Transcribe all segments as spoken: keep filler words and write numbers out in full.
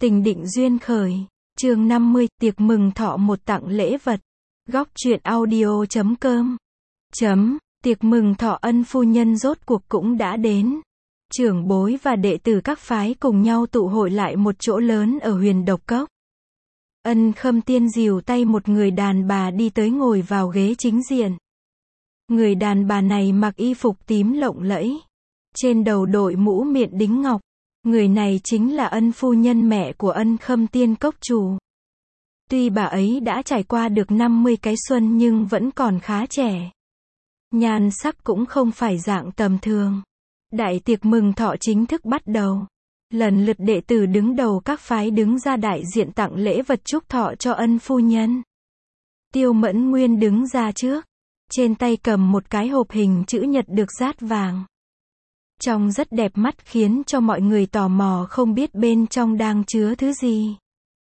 Tình định duyên khởi. Chương năm mươi, tiệc mừng thọ một tặng lễ vật. Góc truyện audio chấm com. Chấm, tiệc mừng thọ ân phu nhân rốt cuộc cũng đã đến. Trưởng bối và đệ tử các phái cùng nhau tụ hội lại một chỗ lớn ở Huyền Độc Cốc. Ân Khâm Tiên dìu tay một người đàn bà đi tới ngồi vào ghế chính diện. Người đàn bà này mặc y phục tím lộng lẫy. Trên đầu đội mũ miện đính ngọc. Người này chính là ân phu nhân mẹ của Ân Khâm Tiên cốc chủ. Tuy bà ấy đã trải qua được năm mươi cái xuân nhưng vẫn còn khá trẻ. Nhan sắc cũng không phải dạng tầm thường. Đại tiệc mừng thọ chính thức bắt đầu. Lần lượt đệ tử đứng đầu các phái đứng ra đại diện tặng lễ vật chúc thọ cho ân phu nhân. Tiêu Mẫn Nguyên đứng ra trước. Trên tay cầm một cái hộp hình chữ nhật được dát vàng. Trông rất đẹp mắt khiến cho mọi người tò mò không biết bên trong đang chứa thứ gì.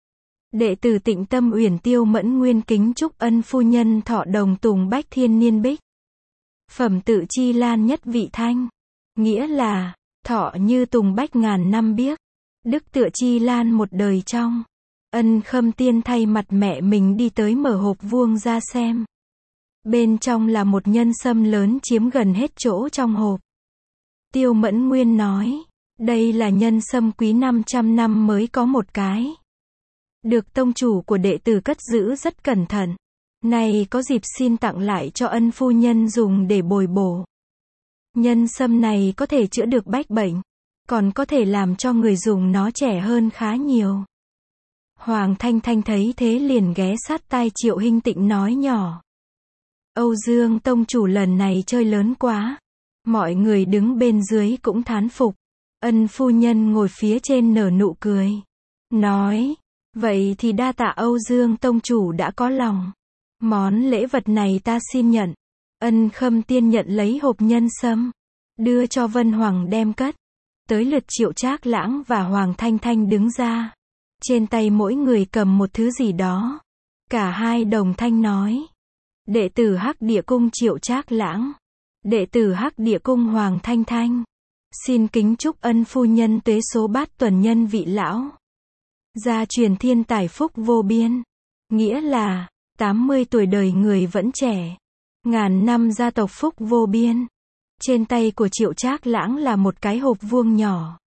Đệ tử Tịnh Tâm Uyển Tiêu Mẫn Nguyên kính chúc ân phu nhân thọ đồng tùng bách thiên niên bích. Phẩm tự chi lan nhất vị thanh. Nghĩa là, thọ như tùng bách ngàn năm biếc. Đức tựa chi lan một đời trong. Ân Khâm Tiên thay mặt mẹ mình đi tới mở hộp vuông ra xem. Bên trong là một nhân sâm lớn chiếm gần hết chỗ trong hộp. Tiêu Mẫn Nguyên nói, đây là nhân sâm quý năm trăm năm mới có một cái. Được tông chủ của đệ tử cất giữ rất cẩn thận. Này có dịp xin tặng lại cho ân phu nhân dùng để bồi bổ. Nhân sâm này có thể chữa được bách bệnh, còn có thể làm cho người dùng nó trẻ hơn khá nhiều. Hoàng Thanh Thanh thấy thế liền ghé sát tai Triệu Hinh Tịnh nói nhỏ. Âu Dương tông chủ lần này chơi lớn quá. Mọi người đứng bên dưới cũng thán phục. Ân phu nhân ngồi phía trên nở nụ cười. Nói, vậy thì đa tạ Âu Dương tông chủ đã có lòng. Món lễ vật này ta xin nhận. Ân Khâm Tiên nhận lấy hộp nhân sâm. Đưa cho Vân Hoàng đem cất. Tới lượt Triệu Trác Lãng và Hoàng Thanh Thanh đứng ra. Trên tay mỗi người cầm một thứ gì đó. Cả hai đồng thanh nói. Đệ tử Hắc Địa Cung Triệu Trác Lãng. Đệ tử Hắc Địa Cung Hoàng Thanh Thanh. Xin kính chúc ân phu nhân tuế số bát tuần nhân vị lão. Gia truyền thiên tài phúc vô biên. Nghĩa là, tám mươi tuổi đời người vẫn trẻ. Ngàn năm gia tộc phúc vô biên. Trên tay của Triệu Trác Lãng là một cái hộp vuông nhỏ.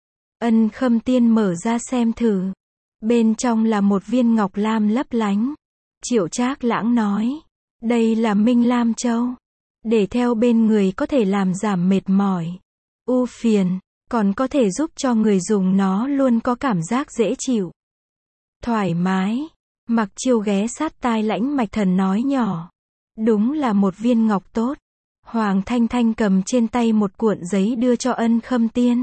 Ân Khâm Tiên mở ra xem thử. Bên trong là một viên ngọc lam lấp lánh. Triệu Trác Lãng nói, đây là Minh Lam Châu. Để theo bên người có thể làm giảm mệt mỏi, ưu phiền, còn có thể giúp cho người dùng nó luôn có cảm giác dễ chịu, thoải mái. Mặc Chiêu ghé sát tai Lãnh Mạch Thần nói nhỏ. Đúng là một viên ngọc tốt. Hoàng Thanh Thanh cầm trên tay một cuộn giấy đưa cho Ân Khâm Tiên.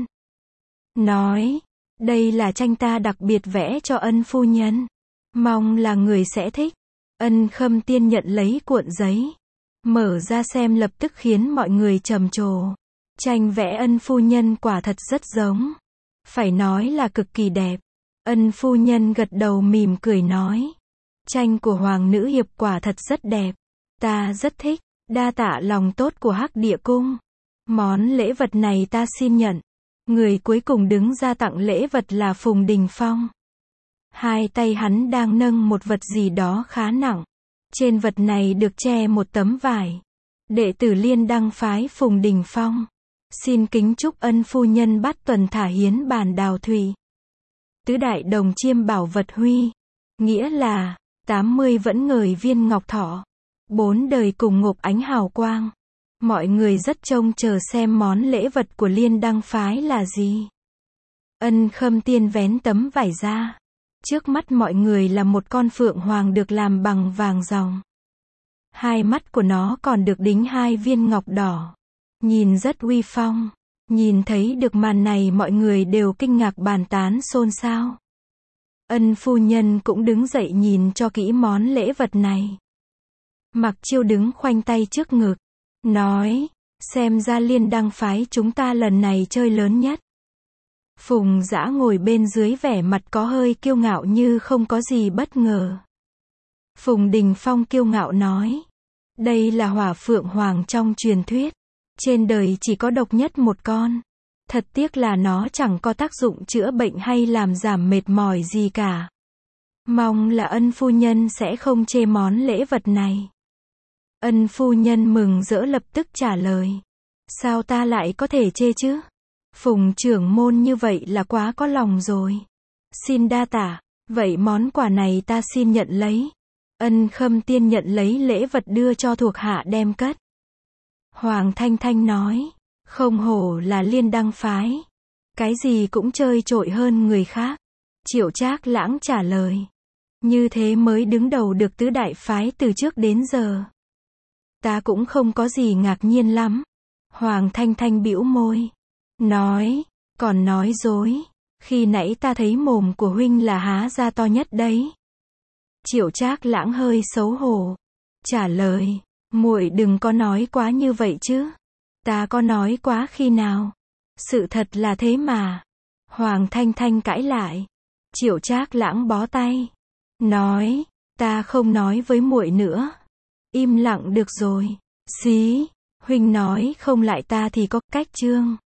Nói, đây là tranh ta đặc biệt vẽ cho ân phu nhân. Mong là người sẽ thích. Ân Khâm Tiên nhận lấy cuộn giấy. Mở ra xem lập tức khiến mọi người trầm trồ. Tranh vẽ ân phu nhân quả thật rất giống. Phải nói là cực kỳ đẹp. Ân phu nhân gật đầu mỉm cười nói. Tranh của Hoàng nữ hiệp quả thật rất đẹp. Ta rất thích. Đa tạ lòng tốt của Hắc Địa Cung. Món lễ vật này ta xin nhận. Người cuối cùng đứng ra tặng lễ vật là Phùng Đình Phong. Hai tay hắn đang nâng một vật gì đó khá nặng. Trên vật này được che một tấm vải. Đệ tử Liên Đăng phái Phùng Đình Phong. Xin kính chúc ân phu nhân bát tuần thả hiến bàn đào thủy. Tứ đại đồng chiêm bảo vật huy. Nghĩa là, tám mươi vẫn ngời viên ngọc thọ. Bốn đời cùng ngộp ánh hào quang. Mọi người rất trông chờ xem món lễ vật của Liên Đăng phái là gì. Ân Khâm Tiên vén tấm vải ra. Trước mắt mọi người là một con phượng hoàng được làm bằng vàng ròng. Hai mắt của nó còn được đính hai viên ngọc đỏ. Nhìn rất uy phong. Nhìn thấy được màn này mọi người đều kinh ngạc bàn tán xôn xao. Ân phu nhân cũng đứng dậy nhìn cho kỹ món lễ vật này. Mặc Chiêu đứng khoanh tay trước ngực. Nói, xem ra Liên Đăng phái chúng ta lần này chơi lớn nhất. Phùng Dã ngồi bên dưới vẻ mặt có hơi kiêu ngạo như không có gì bất ngờ. Phùng Đình Phong kiêu ngạo nói. Đây là hỏa phượng hoàng trong truyền thuyết. Trên đời chỉ có độc nhất một con. Thật tiếc là nó chẳng có tác dụng chữa bệnh hay làm giảm mệt mỏi gì cả. Mong là Ân phu nhân sẽ không chê món lễ vật này. Ân phu nhân mừng rỡ lập tức trả lời. Sao ta lại có thể chê chứ? Phùng trưởng môn như vậy là quá có lòng rồi. Xin đa tạ, vậy món quà này ta xin nhận lấy. Ân Khâm Tiên nhận lấy lễ vật đưa cho thuộc hạ đem cất. Hoàng Thanh Thanh nói, không hổ là Liên Đăng phái. Cái gì cũng chơi trội hơn người khác. Triệu Trác Lãng trả lời. Như thế mới đứng đầu được tứ đại phái từ trước đến giờ. Ta cũng không có gì ngạc nhiên lắm. Hoàng Thanh Thanh bĩu môi. Nói, còn nói dối. Khi nãy ta thấy mồm của huynh là há ra to nhất đấy. Triệu Trác Lãng hơi xấu hổ. Trả lời, muội đừng có nói quá như vậy chứ. Ta có nói quá khi nào? Sự thật là thế mà. Hoàng Thanh Thanh cãi lại. Triệu Trác Lãng bó tay. Nói, ta không nói với muội nữa. Im lặng được rồi. Xí, huynh nói không lại ta thì có cách chương.